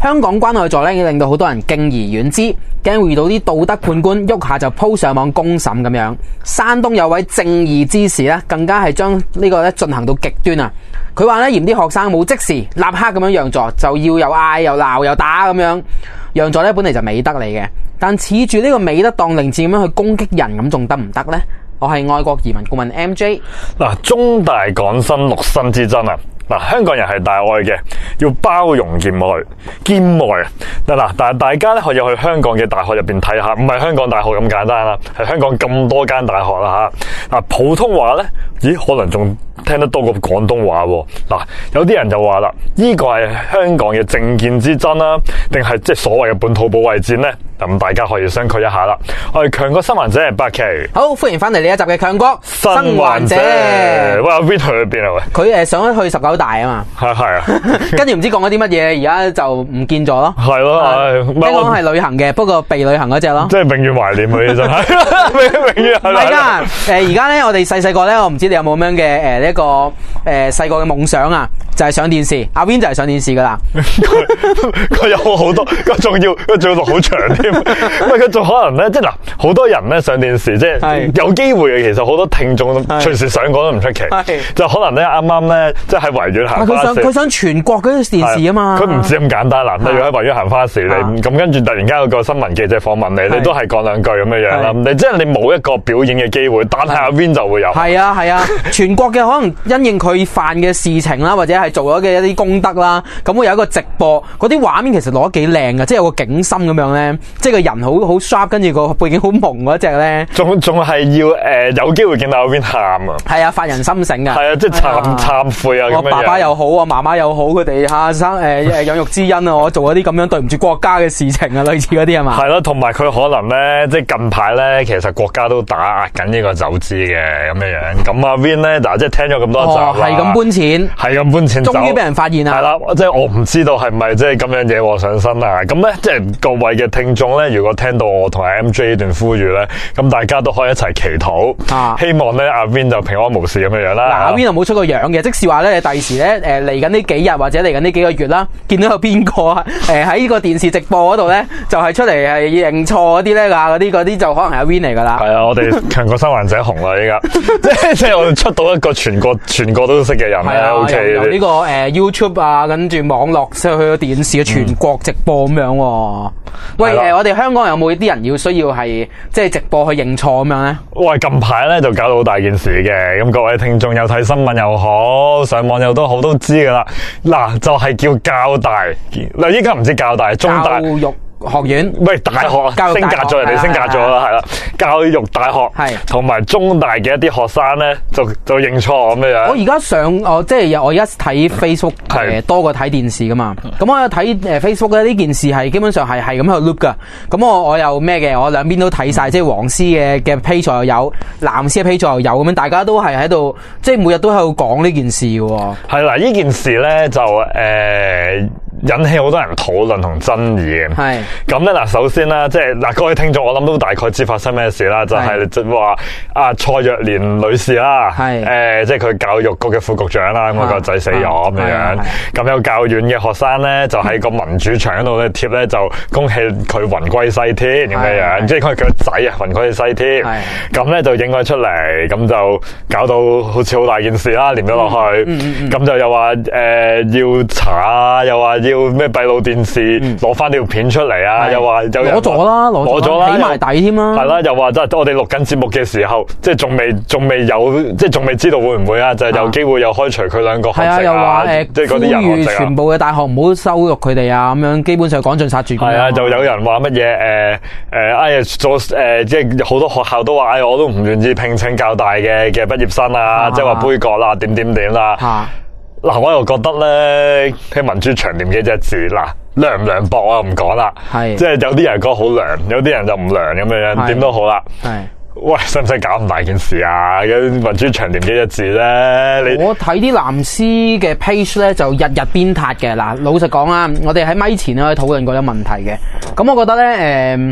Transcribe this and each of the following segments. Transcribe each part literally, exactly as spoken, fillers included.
香港關愛座咧，令到好多人敬而遠之，驚會遇到啲道德判官喐下就鋪上網公審咁樣。山東有位正義之士咧，更加係將呢個咧進行到極端啊！佢話咧嫌啲學生冇即時立刻咁樣讓座，就要又嗌又鬧又打咁樣。讓座咧本嚟就美德嚟嘅，但恃住呢個美德當令箭咁樣去攻擊人，咁仲得唔得呢？我係愛國移民顧問 M J。 嗱，中大港生陸生之爭啊！嗱，香港人係大愛嘅，要包容兼愛，兼愛啊！嗱，但係大家咧可以去香港嘅大學入邊睇下，唔係香港大學咁簡單啦，係香港咁多間大學啦吓。嗱，普通話咧，咦，可能仲聽得多過廣東話喎。嗱，有啲人就話啦，呢個係香港嘅政見之爭啦，定係即係所謂嘅本土保衛戰咧？咁大家可以商榷一下啦。我係強國生還者八期， 好歡迎翻嚟呢一集嘅強國生還者。 喂，阿邊去咗邊啊？喂， 佢誒上咗去十九大啊嘛，係係啊，跟住唔知講咗啲乜嘢，而家就唔見咗咯。係咯，聽講係旅行嘅，不過被旅行嗰隻咯。即係永遠懷念佢真係，永遠係。唔係噶，誒而家咧，我哋細細個咧，我唔知你有冇咁樣嘅誒呢一個誒細個嘅夢想啊，就係上電視。阿 Win 就係上電視噶啦，佢有好多，佢仲要佢仲要錄好長添。因為佢仲可能咧，即係嗱，好多人咧上電視，即係有機會嘅。其實好多聽眾隨時上講都唔出奇，就可能咧啱啱咧，即係喺維園行花市。佢想佢想全國嗰啲電視啊嘛。佢唔止咁簡單啦。例如喺維園行花市，你咁跟住突然間有個新聞記者訪問你，你都係講兩句咁樣樣啦。你即係你冇一個表演嘅機會，但係阿 Win 就會有。係啊係啊，全國嘅可能因應佢犯嘅事情啦，或者係做咗嘅一啲功德啦，咁會有一個直播，嗰啲畫面其實攞得幾靚噶，即係有個景深咁樣咧。即係個人好好 sharp， 跟住個背景好朦嗰隻咧，仲仲係要誒、呃、有機會見到嗰邊喊啊！係啊，發人心醒啊！係啊，即係懺懺悔啊！我爸爸又好啊，媽媽又好，佢哋吓生誒誒養育之恩啊！我做一啲咁樣對唔住國家嘅事情啊，類似嗰啲係嘛？係咯，同埋佢可能咧，即係近排咧，其實國家都打壓緊呢個走資嘅咁樣樣。咁阿 Win 咧，嗱，即係聽咗咁多集啦，係咁搬錢，係咁搬錢，終於俾人發現啦！係啦，即係我唔知道係咪即係咁樣惹禍上身啊！咁咧，即係各位嘅聽眾咧，如果聽到我同阿 M J 呢段呼籲咧，咁大家都可以一齊祈禱，啊、希望咧阿 Win 就平安無事咁樣樣啦。嗱，阿 Win 就冇出個樣嘅，即是話咧，你第時咧誒嚟緊呢幾日或者嚟緊呢幾個月啦，見到有邊個誒喺呢個電視直播嗰度咧，就係、是、出嚟係認錯嗰啲咧㗎，嗰啲嗰啲就可能係阿 Win 嚟㗎啦。係啊，我哋強國生還者紅啦依家，即係即係我哋出到一個全國全國都識嘅人咧。O K， 由呢、這個誒、呃、YouTube 啊，跟住網絡即係去到電視嘅全國直播咁樣喎。喂，誒、呃，我哋香港有冇啲人要需要係即係直播去認錯咁樣咧？喂，近排咧就搞到好大件事嘅，咁各位聽眾有睇新聞又好，上網又都好，都知噶啦。嗱，就係、是、叫教大，嗱，依家唔知教大，中大。教育學院喂，大學升格咗，人哋升格咗啦，係啦，教育大學係同埋中大嘅一啲學生咧，就就認錯咁樣。我而家上我即係我而家睇 Facebook 誒多過睇電視噶嘛，咁我睇誒 Facebook 咧呢件事係基本上係係咁喺度 loop 噶，咁我我又咩嘅，我兩邊都睇晒，即係黃絲嘅嘅 page 又有，藍絲嘅 page 又有，咁樣大家都係喺度，即係每日都喺度講呢件事嘅。係啦，呢件事咧就誒。呃引起好多人討論同爭議嘅，係咁咧嗱。首先啦，即係嗱，各位聽眾，我諗都大概知發生咩事啦，就係即係話阿蔡若蓮女士啦，係誒、呃，即係佢教育局嘅副局長啦，咁、那個仔死咗咁樣樣，咁有教院嘅學生咧，就喺個民主牆嗰度咧貼咧，就恭喜佢魂歸西天咁樣樣，即係佢佢個仔啊魂歸西天，咁咧就影咗出嚟，咁就搞到好似好大件事啦，連咗落去，咁、嗯嗯嗯、就又話誒、呃、要查啊，又話。要咩閉路電視攞翻條片出嚟啊？又話攞咗啦，攞咗啦，起埋底添啦。係啦，又話即係我哋錄緊節目嘅時候，即係仲未仲未有，即係仲未知道會唔會啊？就係、是、有機會又開除佢兩個學籍啊！又話誒，即係嗰啲人學籍啊！全部嘅大學唔好羞辱佢哋啊！咁樣基本上趕盡殺絕。係啊，就有人話乜嘢誒誒，哎呀做誒，即係好多學校都話，哎我都唔願意聘請較大嘅嘅畢業生啊，即係話杯葛啦，點點點啦。嗱，我又覺得咧，喺民主牆點幾隻字，嗱，涼唔涼薄我唔講啦，係，即係有啲人講好涼，有啲人就唔涼咁樣樣，點都好啦，係。喂，使唔使搞咁大件事啊？民主牆點幾隻字咧？你我睇啲藍絲嘅 page 咧，就日日鞭撻嘅。嗱，老實講啦，我哋喺咪前咧討論過啲問題嘅。咁我覺得咧，誒、呃。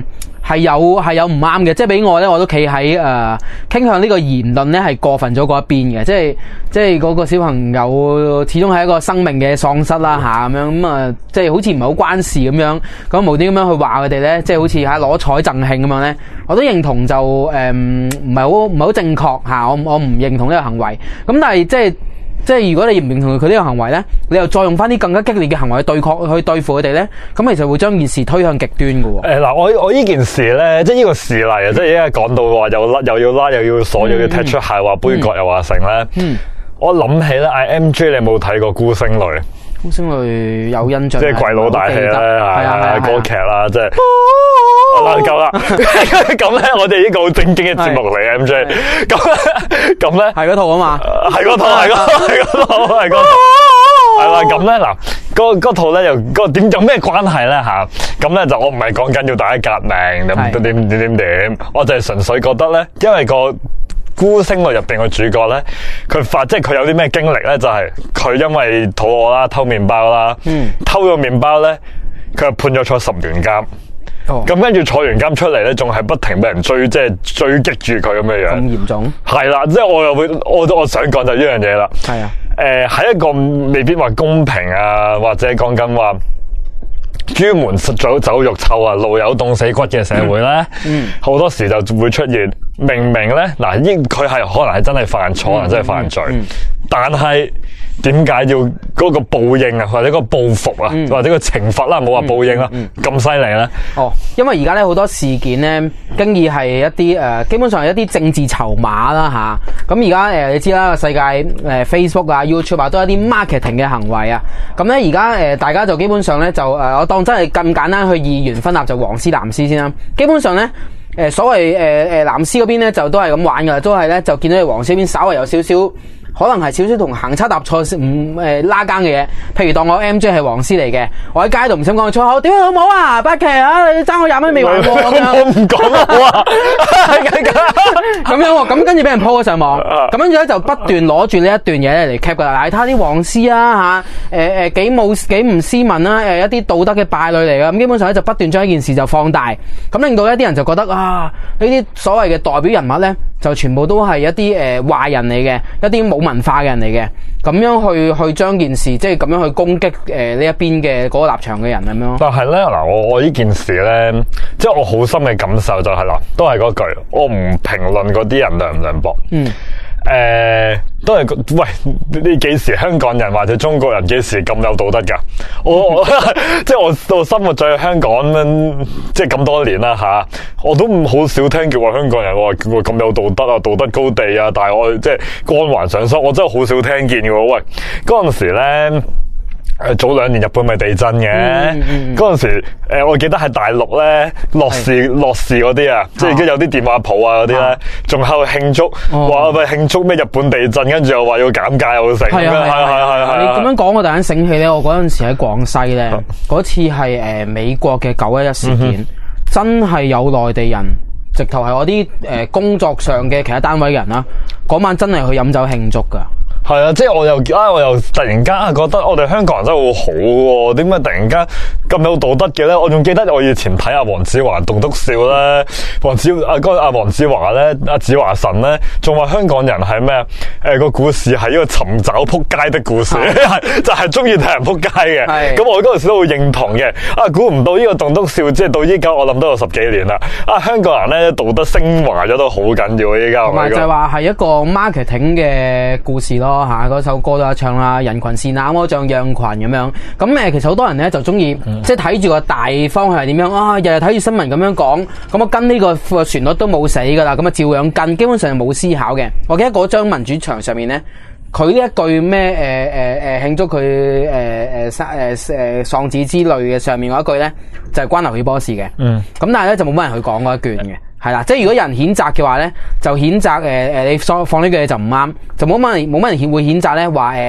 係有係有唔啱嘅，即係俾我咧，我都企喺誒傾向呢個言論咧係過分咗嗰一邊嘅，即係即係嗰個小朋友始終係一個生命嘅喪失啦吓，咁樣咁啊，即係好似唔係好關事咁樣，咁無端咁樣去話佢哋咧，即係好似吓攞彩贈慶咁樣咧，我都認同就誒唔係好唔係好正確吓，我我唔認同呢個行為，咁但係即係。即係如果你唔認同佢呢個行為咧，你又再用翻啲更加激烈嘅行為去對抗去對付佢哋咧，咁其實會將件事推向極端㗎喎。 誒嗱，我我呢件事咧，即係呢個事例啊，即係而家講到話又拉又要拉又要鎖又要踢出鞋話杯葛又話成咧。嗯，我諗起咧 ，I M J 你有冇睇過孤星淚？ 孤星淚有印象， 即係鬼佬大戲咧，係啊歌劇啦，即係。嗱夠啦，咁咧我哋呢個好正經嘅節目嚟 M J， 咁咁咧係嗰套啊嘛， 係嗰套係嗰係嗰套係嗰套，係啦咁咧嗱，嗰嗰套咧又嗰點有咩關係咧吓？咁咧就我唔係講緊要大家革命點點點點點，我就係純粹覺得咧，因為個孤星淚入邊個主角咧，佢發即係佢有啲咩經歷咧，就係、是、佢因為肚餓啦，偷麵包啦，嗯、偷咗麵包咧，佢就判咗坐十年監。咁跟住坐完監出嚟咧，仲係不停俾人追，即係追擊住佢咁嘅樣。咁嚴重？係啦，即係我又會，我我想講就呢樣嘢啦。 係啊。 誒、呃，喺一個未必話公平啊，或者講緊話朱門酒酒肉臭啊，路有凍死骨嘅社會咧，嗯，好、嗯、多時就會出現明明咧，嗱，應佢係可能係真係犯錯，可能真係犯罪，嗯嗯、但係。點解要嗰個報應啊，或者個報復啊，嗯、或者個懲罰啦，冇話報應啦，咁犀利咧？ 哦，因為而家咧好多事件咧，經已係一啲誒、呃，基本上係一啲政治籌碼啦吓。咁而家誒，你知啦，世界誒、呃、Facebook 啊、YouTube 啊，都有啲 marketing 嘅行為啊。咁咧而家誒，大家就基本上咧就誒、呃，我當真係咁簡單去二元分立就黃絲藍絲先啦。基本上咧。誒，所謂誒誒藍絲嗰邊咧就都係咁玩噶，都係咧就見到你黃絲嗰邊稍微有少少，可能係少少同行差踏錯唔誒拉更嘅嘢。譬如當我 M J 係黃絲嚟嘅，我喺街度唔想講粗口，屌你老母啊，八奇啊，你爭我廿蚊未還過咁樣， 我唔講啊， 咁樣喎，咁跟住俾人 po 咗上網，咁跟住咧就不斷攞住呢一段嘢咧嚟 cap 噶啦，睇下啲黃絲啊吓，誒誒幾冇幾唔斯文啦，誒一啲道德嘅敗類嚟噶，咁基本上咧就不斷將一件事就放大，咁令到一啲人就覺得啊。啊！呢啲所謂嘅代表人物咧，就全部都係一啲誒壞人嚟嘅，一啲冇文化嘅人嚟嘅，咁樣去去將件事，即係咁樣去攻擊誒呢一邊嘅嗰個立場嘅人咁樣。 但係咧嗱，我我呢件事咧，即係我好深嘅感受就係、是、啦，都係嗰句，我唔評論嗰啲人涼唔涼薄。嗯。誒、呃，都係喂，你幾時香港人或者中國人幾時咁有道德噶？我我即係我我生活在香港，即係咁多年啦吓，我都好少聽叫話香港人話叫佢咁有道德啊，道德高地啊，但係我即係光環上身，我真係好少聽見嘅。喂，嗰陣時咧。誒，早兩年日本咪地震嘅，嗰陣、嗯嗯、時誒，我記得喺大陸咧，樂視樂視嗰啲啊，即係而家有啲電話鋪啊嗰啲咧，仲喺度慶祝，話咪慶祝咩日本地震，跟住又話要減價又成，係啊係啊係啊！ 你咁樣講，我突然間醒起咧，我嗰陣時喺廣西咧，嗰、啊、次係誒美國嘅九一一事件，嗯、真係有內地人，直頭係我啲誒工作上嘅其他單位人啦，嗰晚真係去飲酒慶祝噶。 係啊，即係我又啊，我又突然間覺得我哋香港人真係好好喎，點解突然間咁有道德嘅咧？我仲記得我以前睇阿黃子華棟篤笑咧，黃子阿哥阿黃子華咧，阿子華神咧，仲話香港人係咩啊？誒、呃、個故事係一個尋找撲街的故事，係就係中意睇人撲街嘅。咁我嗰陣時都會認同嘅。啊，估唔到呢個棟篤笑即係到依家我諗都有十幾年啦。啊，香港人咧道德升華咗都好緊要依家。同埋就係話係一個 marketing 嘅故事咯。吓，嗰首歌都有唱啦，人群是那麼像羊群咁樣。咁誒，其實好多人咧就中意，嗯、即係睇住個大方向係點樣啊，日日睇住新聞咁樣講，咁我跟呢個旋律都冇死噶啦，咁啊照樣跟，基本上係冇思考嘅。我記得嗰張民主牆上面咧，佢呢一句咩誒誒誒慶祝佢誒誒誒誒喪子之類嘅上面嗰一句咧，就係、是、關劉曉波事嘅。嗯。咁但係咧就冇乜人去講嗰一卷嘅。係啦，即係如果有人譴責嘅話咧，就譴責誒誒，你放放呢句嘢就唔啱，就冇乜人冇乜人會譴責咧，話誒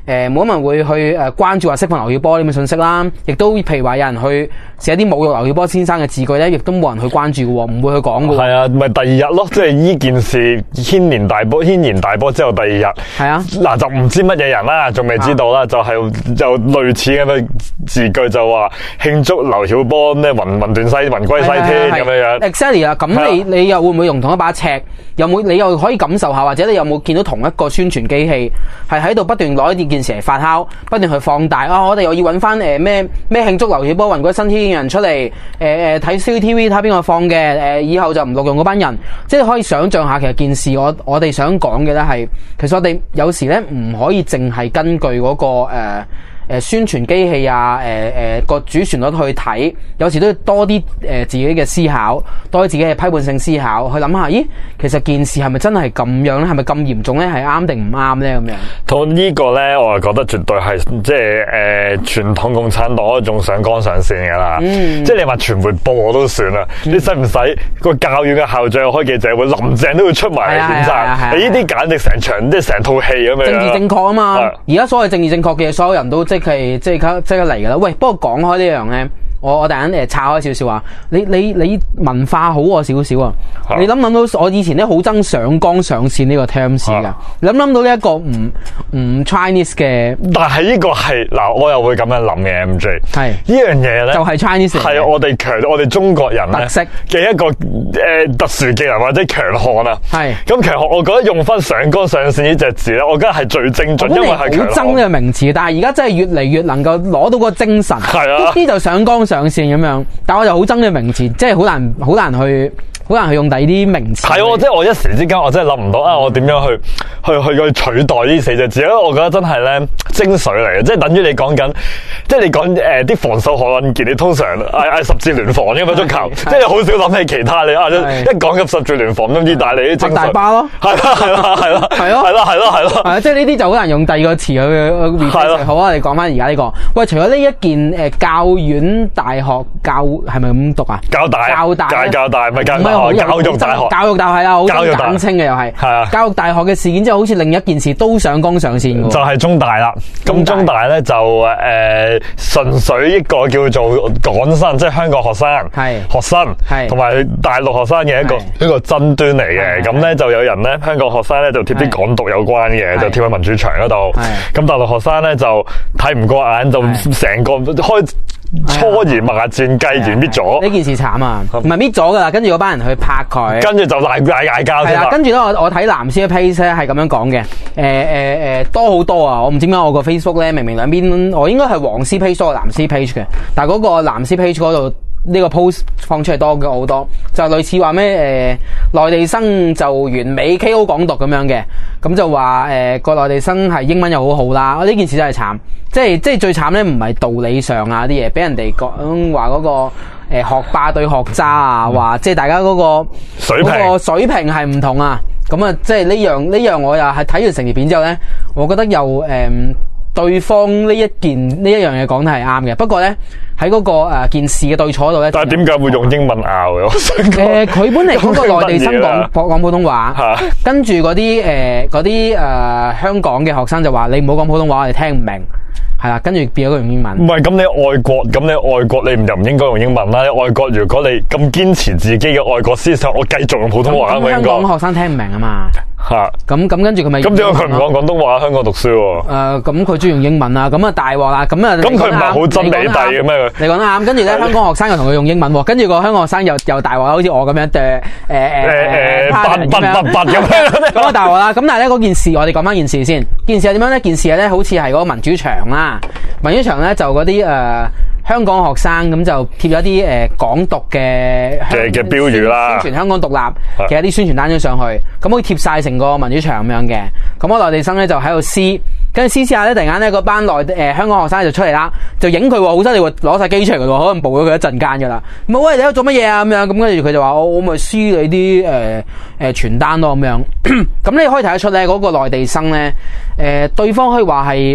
誒冇乜人會去誒關注話釋放劉曉波呢啲信息啦，亦都譬如話有人去寫啲侮辱劉曉波先生嘅字句咧，亦都冇人去關注嘅，唔會去講嘅。係啊，咪第二日咯，即係呢件事牽連大波，牽連大波之後第二日係啊， 嗱就唔知乜嘢人啦，仲未知道啦，啊、就係就類似咁嘅字句就話慶祝劉曉波咩雲雲斷西雲歸西天咁樣樣。Exactly 啊，咁你你又會唔會用同一把尺？有冇你又可以感受下，或者你有冇見到同一個宣傳機器係喺度不斷攞呢件事嚟發酵，不斷去放大啊！我哋又要揾翻誒咩咩慶祝劉曉波雲歸新天嘅人出嚟誒誒睇 C C T V 睇下邊個放嘅誒、呃，以後就唔錄用嗰班人，即係可以想象下其實件事我我哋想講嘅咧係，其實我哋有時咧唔可以淨係根據嗰、那個誒。呃誒宣傳機器啊，誒誒個主旋律去睇，有時都要多啲誒、呃、自己嘅思考，多啲自己嘅批判性思考，去諗下，咦，其實件事係咪真係咁樣咧？係咪咁嚴重咧？係啱定唔啱咧？咁樣。同呢個咧，我係覺得絕對係即係誒傳統共產黨一種上綱上線噶啦。嗯、即係你話傳媒播都算啦，嗯、你使唔使個教育嘅校長開記者會，林鄭都要出埋嚟譴責？你呢啲簡直成場即係成套戲咁樣。政治正確啊嘛！而家所謂政治正確嘅所有人都即係即刻即刻嚟噶啦！喂，不過講開呢樣咧，我我突然間誒岔開少少話，你你你文化好我少少啊！你諗諗到我以前咧好憎上綱上線呢個 terms 噶，啊、你諗諗到呢一個唔唔 Chinese 嘅？但係呢個係嗱，我又會咁樣諗嘅 M J 係呢樣嘢咧，就係 Chinese 係我哋強我哋中國人特色嘅一個誒、呃、特殊技能或者強項啊！係咁強項，我覺得用翻上綱上線呢隻字咧，我覺得係最精準，因為係好憎呢個名詞，但係而家真係越嚟越能夠攞到個精神，係啊，啲就上綱上線咁樣，但我就好憎呢個名詞，即係好難好難去。好難去用第二啲名詞。係喎，即係我一時之間我真係諗唔到啊！我點樣去去去去取代呢四隻字？因為我覺得真係咧精髓嚟嘅，即係等於你講緊，即係你講誒啲防守何韻傑，你通常嗌嗌十字聯防嘅嘛足球，即係你好少諗起其他你啊！一講緊十字聯防咁，意大利啲精髓大巴咯，係啦係啦係啦係咯係咯係咯係咯，係啊！即係呢啲就好難用第二個詞去去。係咯。好啊，你講翻而家呢個。喂，除咗呢一件誒教院大學教係咪咁讀啊？教大教大教教大咪教大。教育大學，教育大學係啊，好簡稱嘅又係。係啊，教育大學嘅事件之後，好似另一件事都上綱上線嘅。就係中大啦。咁中大咧就誒純粹一個叫做港生，即係香港學生，係學生，係同埋大陸學生嘅一個一個爭端嚟嘅。咁咧就有人咧，香港學生咧就貼啲港獨有關嘅，就貼喺民主牆嗰度。咁大陸學生咧就睇唔過眼，就成個開。初言罵戰，繼言搣咗。呢件事慘啊，唔係搣咗噶啦，跟住嗰班人去拍佢，跟住就賴嗌嗌交。係啦，跟住咧我我睇藍絲嘅 page 咧係咁樣講嘅，誒誒誒多好多啊！我唔知點解我個 Facebook 咧明明兩邊我應該係黃絲 page 多過藍絲 page 嘅，但係嗰個藍絲 page 嗰度呢個 post 放出嚟多嘅好多，就類似話咩誒內地生就完美 K O 港獨咁樣嘅，咁就話誒個內地生係英文又好好啦，呢件事真係慘。即係即係最慘咧，唔係道理上啊啲嘢，俾人哋講話嗰個誒、呃、學霸對學渣啊，話、嗯、即係大家嗰個水平、嗰個水平係唔同啊。咁啊，即係呢樣呢樣，我又係睇完成條片之後咧，我覺得又誒、呃、對方呢一件呢一樣嘢講得係啱嘅。不過咧喺嗰個誒、呃、件事嘅對錯度咧，但係點解會用英文拗嘅？我想誒，佢、呃、本嚟嗰個內地生講講普通話，啊、跟住嗰啲誒嗰啲誒香港嘅學生就話你唔好講普通話，我哋聽唔明。係啦，跟住變咗佢用英文。唔係，咁你外國，咁你外國你唔就唔應該用英文啦。你外國如果你咁堅持自己嘅外國思想，我繼續用普通話。咁香港學生聽唔明啊嘛。吓，咁咁跟住佢咪咁點解佢唔講廣東話？香港讀書喎。誒，咁佢中意用英文啊，咁啊大鑊啦，咁啊。咁佢唔係好真理地嘅咩？你講得啱，跟住咧香港學生又同佢用英文，跟住個香港學生又又大鑊啦，好似我咁樣誒誒誒八八八八咁樣，咁啊大鑊啦。咁但係咧嗰件事，我哋講翻件事先。件事係點樣咧？件事咧好似係嗰個民主牆啦，民主牆咧就嗰啲誒。香港學生咁就貼咗啲誒港獨嘅嘅嘅標語啦，宣傳香港獨立嘅一啲宣傳單張上去，咁可以貼晒成個民主牆咁樣嘅。咁我內地生咧就喺度撕，跟住撕撕下咧，突然間咧嗰班內誒、呃、香港學生就出嚟啦，就影佢，好犀利喎，攞晒機出嚟嘅，可能捕咗佢一陣間噶啦。冇喂，你喺度做乜嘢啊？咁樣咁跟住佢就話我我咪撕你啲誒誒傳單咯咁樣。咁你可以睇得出咧，嗰、那個內地生咧，誒、呃、對方可以話係。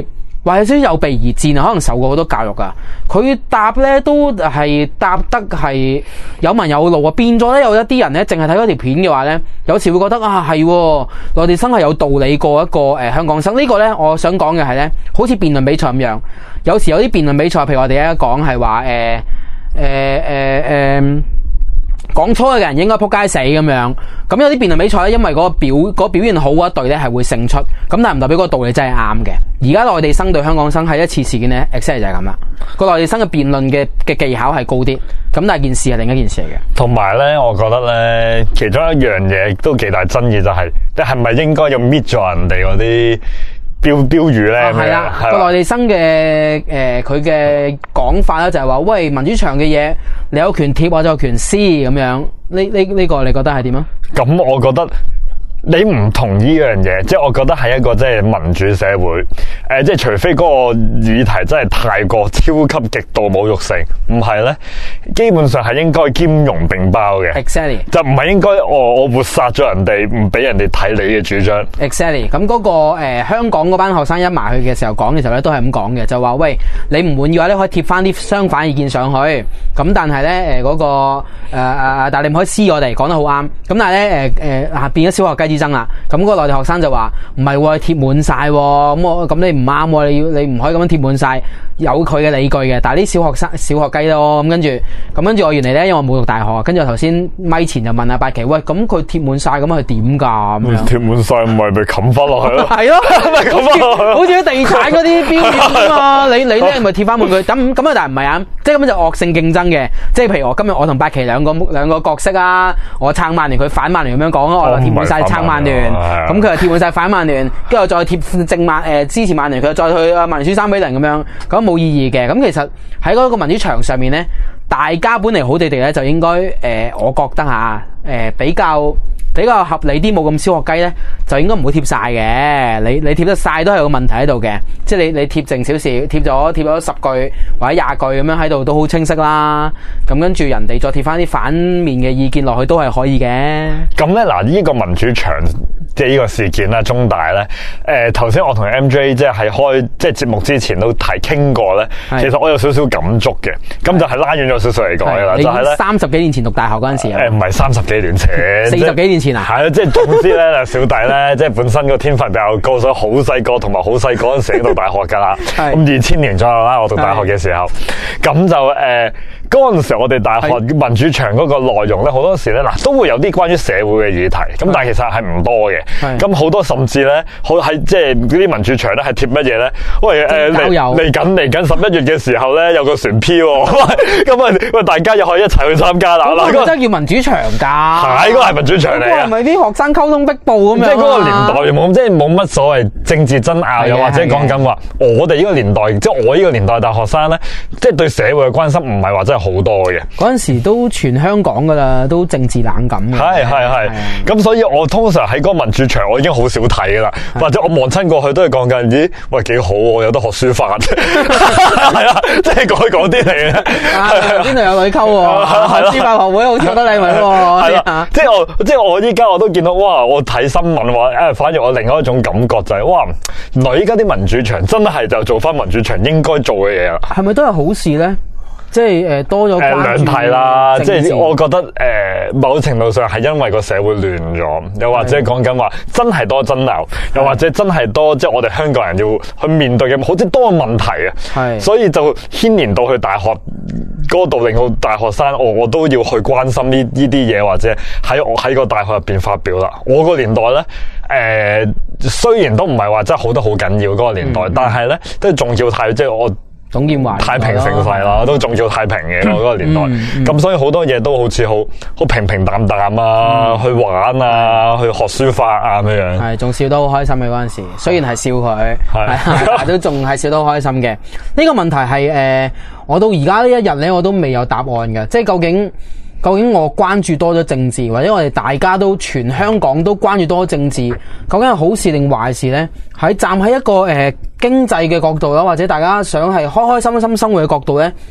話有少少有備而戰啊，可能受過好多教育噶。佢答咧都係答得係有文有路啊，變咗咧有一啲人咧淨係睇嗰條片嘅話咧，有時會覺得啊係內地生係有道理過一個誒、呃、香港生。這個、呢個咧我想講嘅係咧，好似辯論比賽咁樣，有時有啲辯論比賽，譬如我哋而家講係話誒誒誒誒。呃呃呃講錯嘅人應該撲街死咁樣，咁有啲辯論比賽咧，因為嗰個表嗰、嗰個表現好嗰一隊咧係會勝出，咁但係唔代表嗰個道理真係啱嘅。而家內地生對香港生係一次事件咧 exactly 就係咁啦。個內地生嘅辯論嘅嘅技巧係高啲，咁但係件事係另一件事嚟嘅。 同埋咧，我覺得咧，其中一樣嘢都幾大爭議就係、是，你係咪應該要搣咗人哋嗰啲標標語咧？ 係啦，個內地生嘅誒佢嘅講法咧就係話，喂，民主牆嘅嘢，你有權貼，我就有權撕咁樣。呢呢呢個你覺得係點啊？ 咁我覺得你唔同呢樣嘢，即係我覺得係一個即係民主社會，誒、呃，即係除非嗰個議題真係太過超級極度侮辱性，唔係咧，基本上係應該兼容並包嘅。 Exactly， 就唔係應該我我抹殺咗人哋，唔俾人哋睇你嘅主張。 Exactly， 咁嗰、那個誒、呃、香港嗰班學生一埋去嘅時候講嘅時候咧，都係咁講嘅，就話喂，你唔滿意嘅話咧，可以貼翻啲相反意見上去。咁但係咧誒嗰個誒誒、呃，但係你唔可以撕我哋，講得好啱。咁但係咧誒誒啊變咗小學雞之爭啦。咁、那、嗰個內地學生就話唔係喎，貼滿晒喎。咁我咁你唔啱喎，你要你唔可以咁樣貼滿晒，有佢嘅理據嘅。但係啲小學生小學雞咯，咁跟住咁跟住我原嚟咧，因為我冇讀大學，跟住我頭先咪前就問阿八奇，喂，咁佢貼滿晒咁佢點噶？咁樣貼滿晒唔係咪冚翻落去咯？ 係咯，咪冚翻落去，好似啲地產嗰啲標語啊嘛。你你咧咪貼翻滿佢？咁咁啊，但係唔係啊？即係咁就惡性競爭嘅。即係譬如我今日我同八奇兩個兩個角色啊，我撐曼聯，佢反曼聯咁樣講咯，我貼滿晒撐曼聯。咁佢又貼滿晒反曼聯，跟住再貼正曼誒支持曼聯，佢又再去啊曼聯輸三比零咁樣，咁冇意義嘅。咁其實喺嗰個民主牆上面咧，大家本嚟好地地咧，就應該誒、呃，我覺得吓誒、呃、比較比較合理啲，冇咁小學雞咧，就應該唔會貼晒嘅。你你貼得晒都係有個問題喺度嘅，即係你你貼剩少少，貼咗貼咗十句或者廿句咁樣喺度都好清晰啦。咁跟住人哋再貼翻啲反面嘅意見落去都係可以嘅。 咁咧嗱，呢個民主牆即係呢個事件啦，中大咧，誒頭先我同 M J 即係喺開即係節目之前都提傾過咧，其實我有少少感觸嘅，咁就係拉遠咗少少嚟講嘅啦，就係咧三十幾年前讀大學嗰陣時，誒唔係三十幾年前，四十幾年前啊，係啊，即係總之咧，小弟咧即係本身個天分比較高，所以好細個同埋好細嗰陣時已經讀大學㗎啦，咁二千年左右啦，我讀大學嘅時候，咁就誒嗰陣時我哋大學民主牆嗰個內容咧，好多時咧嗱都會有啲關於社會嘅議題，咁但係其實係唔多嘅。咁好多甚至咧，好喺即係嗰啲民主牆咧，係貼乜嘢咧？喂，誒嚟嚟緊嚟緊十一月嘅時候咧，有個船 P，咁啊喂，大家又可以一齊去參加啦。嗱，嗰個真係叫民主牆㗎，係嗰個係民主牆嚟。嗰個係咪啲學生溝通壁報咁樣？即係嗰個年代冇，即係冇乜所謂政治爭拗，又或者講緊話我哋呢個年代，即係我呢個年代大學生咧，即係對社會嘅關心唔係話真係好多嘅。嗰陣時都全香港㗎啦，都政治冷感嘅。係係係，咁所以我通常喺嗰個民主牆我已經好少睇噶啦，或者我望親過去都係講緊，咦，喂幾好喎，有得學書法，係啊，即係講講啲嚟嘅。邊度有女溝喎？書法學會好似覺得你咪喎。係啦，即係我即係我依家我都見到，哇！我睇新聞話，誒，反而我另外一種感覺就係、是，哇！原來依家啲民主牆真係就做翻民主牆應該做嘅嘢啦。係咪都係好事咧？即係誒多咗誒兩睇啦，即係我覺得誒、呃、某程度上係因為個社會亂咗，又或者講緊話真係多爭拗，又或者真係多即係我哋香港人要去面對嘅好似多個問題啊，係，所以就牽連到去大學嗰度，令到大學生我我都要去關心呢呢啲嘢，或者喺我喺個大學入邊發表啦。我個年代咧誒、呃、雖然都唔係話真係好得好緊要嗰個年代，嗯、但係咧都係重要太即係我。董建華太平盛世啦，都仲要太平嘅嗰、嗯、個年代，咁、嗯嗯、所以好多嘢都好似好好平平淡淡啊、嗯，去玩啊，去學書法啊咁樣。係，仲笑得好開心嘅嗰陣時，雖然係笑佢，係，但係都仲係笑得好開心嘅。呢、這個問題係誒、呃，我到而家呢一日咧，我都未有答案嘅，即係究竟。究竟我關注多咗政治，或者我哋大家都全香港都關注多咗政治，究竟係好事定壞事呢？喺站喺一個誒、呃、經濟嘅角度啦，或者大家想係開開心心生活嘅角度呢，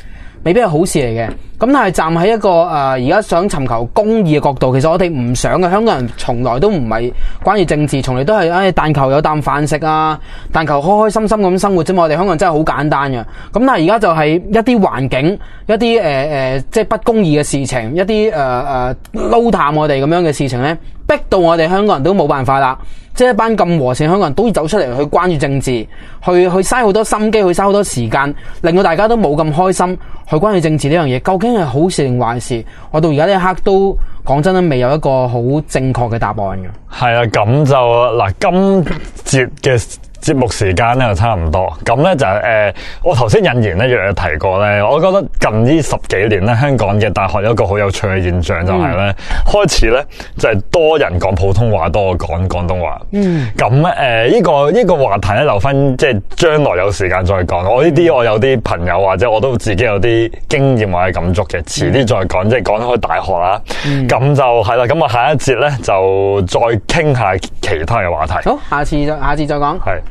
未必係好事嚟嘅。咁但係站喺一個誒而家想尋求公義嘅角度，其實我哋唔想嘅。香港人從來都唔係關於政治，從來都係誒但求有啖飯食啊，但求開開心心咁生活啫嘛。我哋香港人真係好簡單嘅。咁但係而家就係一啲環境，一啲誒誒即係不公義嘅事情，一啲誒誒撈淡我哋咁樣嘅事情咧，逼到我哋香港人都冇辦法啦。即係一班咁和善香港人都要走出嚟去關注政治，去去嘥好多心機，去嘥好多時間，令到大家都冇咁開心去關注政治呢樣嘢。究竟係好事定壞事？我到而家呢一刻都講真都未有一個好正確嘅答案嘅。 係啊，咁就嗱，今節嘅節目時間咧就差唔多，咁咧就誒、呃，我頭先引言咧亦有提過咧，我覺得近呢十幾年咧，香港嘅大學有一個好有趣嘅現象就係咧，嗯、開始咧就係、是、多人講普通話多過講廣東話。嗯，咁誒呢個呢、這個話題咧留翻即係將來有時間再講。我呢啲我有啲朋友或者我都自己有啲經驗或者感觸嘅，遲啲再講，即係講開大學啦。咁、嗯、就係啦，咁我下一節咧就再傾下其他嘅話題。 好，下次再下次再講。係。